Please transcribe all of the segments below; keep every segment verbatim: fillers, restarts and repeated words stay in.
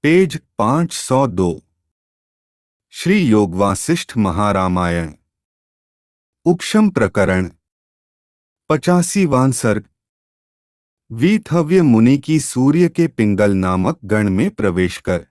Page पाँच सौ दो। श्री योग वासिष्ठ महारामायण उपशम प्रकरण पचासीवां सर्ग। वीथव्य मुनि की सूर्य के पिंगल नामक गण में प्रवेश कर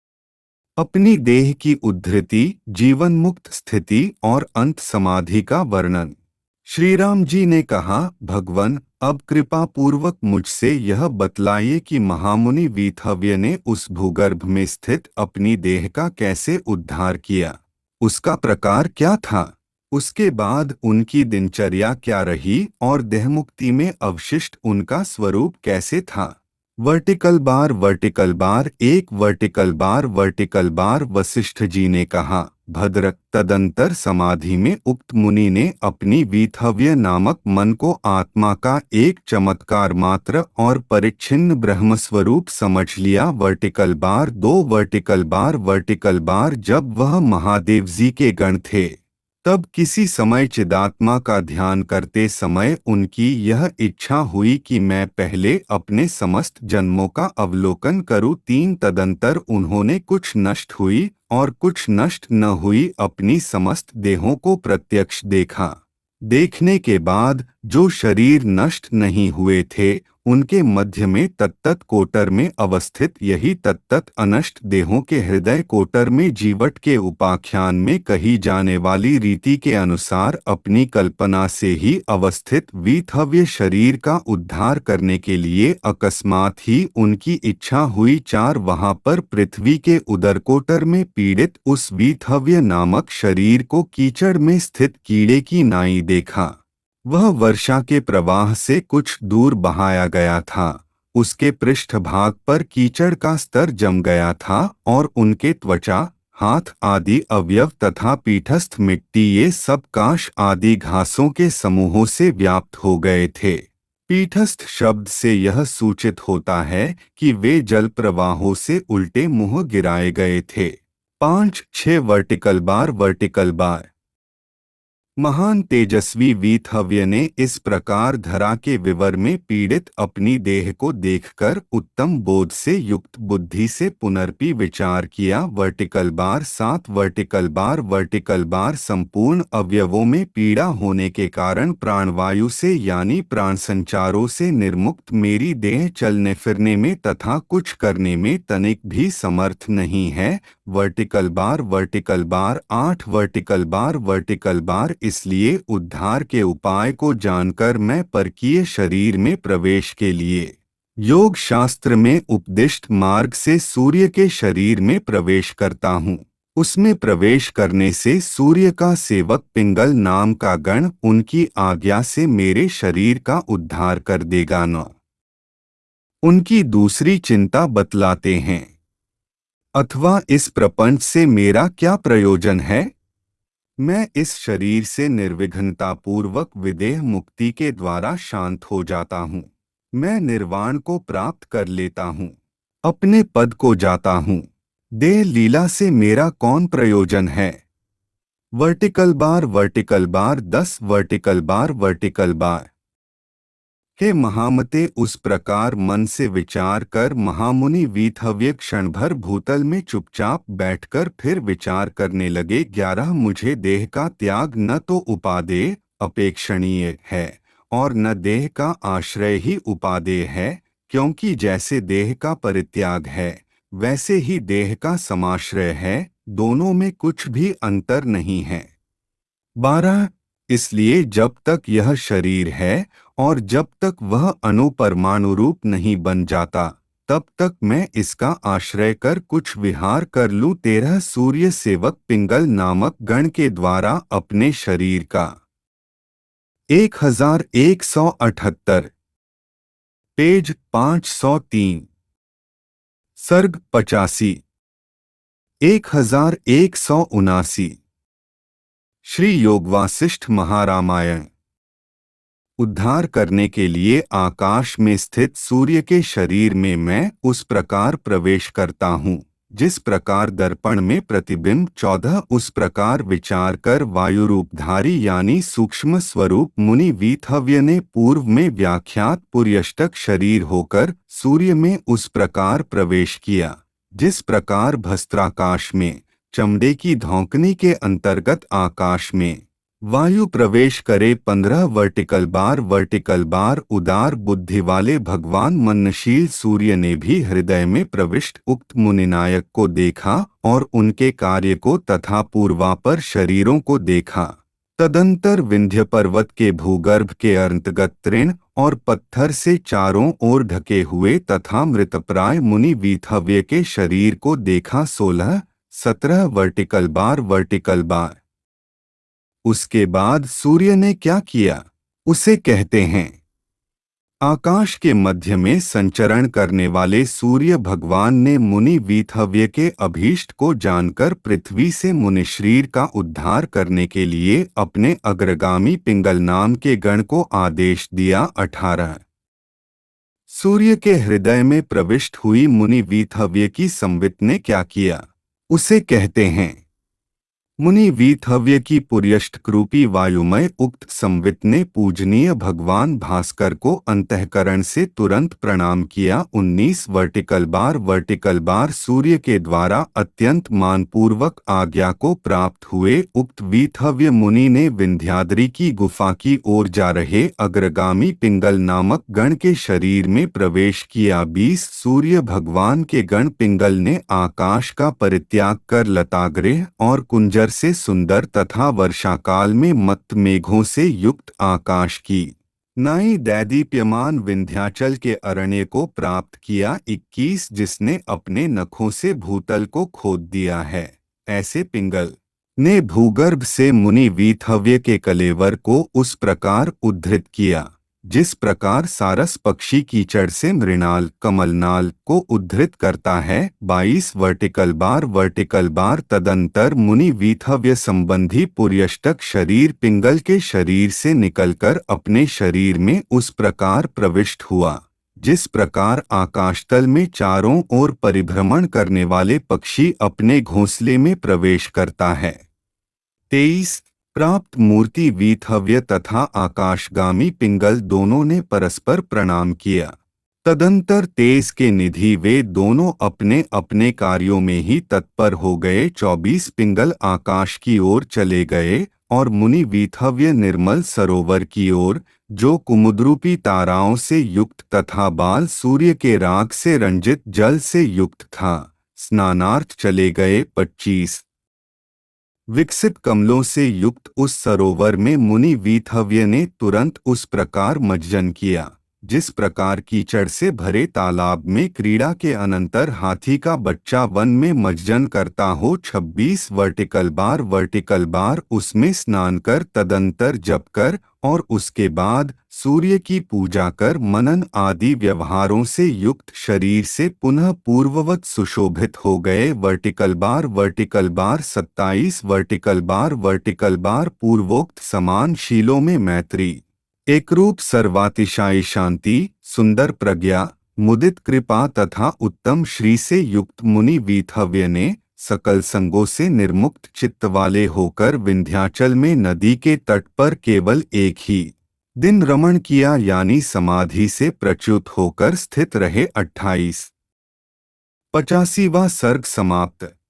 अपनी देह की उद्धृति, जीवन मुक्त स्थिति और अंत समाधि का वर्णन। श्री राम जी ने कहा, भगवन, अब कृपा पूर्वक मुझसे यह बतलाइए कि महामुनि वीथव्य ने उस भूगर्भ में स्थित अपनी देह का कैसे उद्धार किया, उसका प्रकार क्या था, उसके बाद उनकी दिनचर्या क्या रही और देहमुक्ति में अवशिष्ट उनका स्वरूप कैसे था। वर्टिकल बार वर्टिकल बार एक vertical bar vertical bar Vashishtha ji ने कहा, भद्र, तदंतर समाधि में उक्त मुनि ने अपनी वीथव्य नामक मन को आत्मा का एक चमत्कार मात्र और परिच्छिन्न ब्रह्मस्वरूप समझ लिया। वर्टिकल बार दो वर्टिकल बार वर्टिकल बार जब वह महादेव जी के गण थे तब किसी समय चिदात्मा का ध्यान करते समय उनकी यह इच्छा हुई कि मैं पहले अपने समस्त जन्मों का अवलोकन करूं। तीन तदंतर उन्होंने कुछ नष्ट हुई और कुछ नष्ट न हुई अपनी समस्त देहों को प्रत्यक्ष देखा। देखने के बाद जो शरीर नष्ट नहीं हुए थे उनके मध्य में तत्तत कोटर में अवस्थित यही तत्तत अनष्ट देहों के हृदय कोटर में जीवट के उपाख्यान में कही जाने वाली रीति के अनुसार अपनी कल्पना से ही अवस्थित वीथव्य शरीर का उद्धार करने के लिए अकस्मात ही उनकी इच्छा हुई। चार वहां पर पृथ्वी के उदरकोटर में पीड़ित उस वीथव्य नामक शरीर को कीचड़ में स्थित कीड़े की नाई देखा। वह वर्षा के प्रवाह से कुछ दूर बहाया गया था। उसके पृष्ठभाग पर कीचड़ का स्तर जम गया था और उनके त्वचा, हाथ आदि अवयव तथा पीठस्थ मिट्टी ये सब काश आदि घासों के समूहों से व्याप्त हो गए थे। पीठस्थ शब्द से यह सूचित होता है कि वे जल प्रवाहों से उल्टे मुंह गिराए गए थे। पांच छह वर्टिकल बार वर्टिकल बार महान तेजस्वी वीथव्य ने इस प्रकार धरा के विवर में पीड़ित अपनी देह को देखकर उत्तम बोध से युक्त बुद्धि से पुनर्पि विचार किया। वर्टिकल बार सात वर्टिकल बार वर्टिकल बार संपूर्ण अवयवों में पीड़ा होने के कारण प्राणवायु से यानी प्राण संचारों से निर्मुक्त मेरी देह चलने फिरने में तथा कुछ करने में तनिक भी समर्थ नहीं है। वर्टिकल बार वर्टिकल बार आठ वर्टिकल बार वर्टिकल बार इसलिए उद्धार के उपाय को जानकर मैं परकीय शरीर में प्रवेश के लिए योग शास्त्र में उपदिष्ट मार्ग से सूर्य के शरीर में प्रवेश करता हूँ। उसमें प्रवेश करने से सूर्य का सेवक पिंगल नाम का गण उनकी आज्ञा से मेरे शरीर का उद्धार कर देगा न। उनकी दूसरी चिंता बतलाते हैं, अथवा इस प्रपंच से मेरा क्या प्रयोजन है। मैं इस शरीर से निर्विघ्नता पूर्वक विदेह मुक्ति के द्वारा शांत हो जाता हूँ। मैं निर्वाण को प्राप्त कर लेता हूँ, अपने पद को जाता हूँ। देह लीला से मेरा कौन प्रयोजन है। वर्टिकल बार वर्टिकल बार दस वर्टिकल बार वर्टिकल बार हे महामते, उस प्रकार मन से विचार कर महामुनि वीथव्य क्षण भर भूतल में चुपचाप बैठकर फिर विचार करने लगे। ग्यारह मुझे देह का त्याग न तो उपादेय अपेक्षणीय है और न देह का आश्रय ही उपादेय है, क्योंकि जैसे देह का परित्याग है वैसे ही देह का समाश्रय है, दोनों में कुछ भी अंतर नहीं है। बारह इसलिए जब तक यह शरीर है और जब तक वह अणु परमाणु रूप नहीं बन जाता तब तक मैं इसका आश्रय कर कुछ विहार कर लूं। तेरह सूर्य सेवक पिंगल नामक गण के द्वारा अपने शरीर का एक हजार एक सौ अठहत्तर पेज पाँच सौ तीन सर्ग पचासी एक हजार एक सौ उनासी। श्री योग वासिष्ठ महारामायण उद्धार करने के लिए आकाश में स्थित सूर्य के शरीर में मैं उस प्रकार प्रवेश करता हूँ जिस प्रकार दर्पण में प्रतिबिंब चौदह उस प्रकार विचार कर वायु रूपधारी यानी सूक्ष्म स्वरूप मुनि वीथव्य ने पूर्व में व्याख्यात पुर्यष्टक शरीर होकर सूर्य में उस प्रकार प्रवेश किया जिस प्रकार भस्त्राकाश में चमड़े की धौंकनी के अंतर्गत आकाश में वायु प्रवेश करे पंद्रह वर्टिकल बार वर्टिकल बार उदार बुद्धि वाले भगवान मननशील सूर्य ने भी हृदय में प्रविष्ट उक्त मुनिनायक को देखा और उनके कार्य को तथा पूर्वापर शरीरों को देखा। तदंतर विंध्य पर्वत के भूगर्भ के अंतर्गत तृण और पत्थर से चारों ओर ढके हुए तथा मृतप्राय मुनि वीथव्य के शरीर को देखा सोलह सत्रह वर्टिकल बार वर्टिकल बार। उसके बाद सूर्य ने क्या किया उसे कहते हैं। आकाश के मध्य में संचरण करने वाले सूर्य भगवान ने मुनि वीथव्य के अभीष्ट को जानकर पृथ्वी से मुनिशरीर का उद्धार करने के लिए अपने अग्रगामी पिंगल नाम के गण को आदेश दिया। अठारह सूर्य के हृदय में प्रविष्ट हुई मुनि वीथव्य की संवित ने क्या किया उसे कहते हैं। मुनि वीथव्य की पुर्यष्टकृपी वायुमय उक्त संवित ने पूजनीय भगवान भास्कर को अंतःकरण से तुरंत प्रणाम किया। उन्नीस वर्टिकल बार वर्टिकल बार सूर्य के द्वारा अत्यंत मानपूर्वक आज्ञा को प्राप्त हुए उक्त वीथव्य मुनि ने विंध्याद्रि की गुफा की ओर जा रहे अग्रगामी पिंगल नामक गण के शरीर में प्रवेश किया। बीस सूर्य भगवान के गण पिंगल ने आकाश का परित्याग कर लतागृह और कुंजर से सुंदर तथा वर्षाकाल में मत्त मेघों से युक्त आकाश की नाई दैदीप्यमान विंध्याचल के अरण्य को प्राप्त किया। इक्कीस जिसने अपने नखों से भूतल को खोद दिया है ऐसे पिंगल ने भूगर्भ से मुनि वीथव्य के कलेवर को उस प्रकार उद्धृत किया जिस प्रकार सारस पक्षी कीचड़ से मृणाल कमलनाल को उद्धृत करता है। बाईस वर्टिकल बार वर्टिकल बार तदंतर मुनि वीथव्य संबंधी पुर्यष्टक शरीर पिंगल के शरीर से निकलकर अपने शरीर में उस प्रकार प्रविष्ट हुआ जिस प्रकार आकाशतल में चारों ओर परिभ्रमण करने वाले पक्षी अपने घोंसले में प्रवेश करता है। तेईस प्राप्त मूर्ति वीथव्य तथा आकाशगामी पिंगल दोनों ने परस्पर प्रणाम किया। तदंतर तेज के निधि वे दोनों अपने अपने कार्यों में ही तत्पर हो गए। चौबीस पिंगल आकाश की ओर चले गए और मुनि वीथव्य निर्मल सरोवर की ओर जो कुमुद्रूपी ताराओं से युक्त तथा बाल सूर्य के राग से रंजित जल से युक्त था स्नानार्थ चले गए। पच्चीस विकसित कमलों से युक्त उस सरोवर में मुनि वीथव्य ने तुरंत उस प्रकार मज्जन किया जिस प्रकार कीचड़ से भरे तालाब में क्रीड़ा के अनंतर हाथी का बच्चा वन में मज्जन करता हो। छब्बीस वर्टिकल बार वर्टिकल बार उसमें स्नान कर तदंतर जप कर और उसके बाद सूर्य की पूजा कर मनन आदि व्यवहारों से युक्त शरीर से पुनः पूर्ववत सुशोभित हो गए। वर्टिकल बार वर्टिकल बार सत्ताईस वर्टिकल बार वर्टिकल बार पूर्वोक्त समान शीलों में मैत्री एकरूप सर्वातिशायी शांति सुंदर प्रज्ञा मुदित कृपा तथा उत्तम श्री से युक्त मुनि वीथव्य ने सकल संगों से निर्मुक्त चित्त वाले होकर विंध्याचल में नदी के तट पर केवल एक ही दिन रमण किया यानी समाधि से प्रच्युत होकर स्थित रहे। अट्ठाईस पचासीवां सर्ग समाप्त।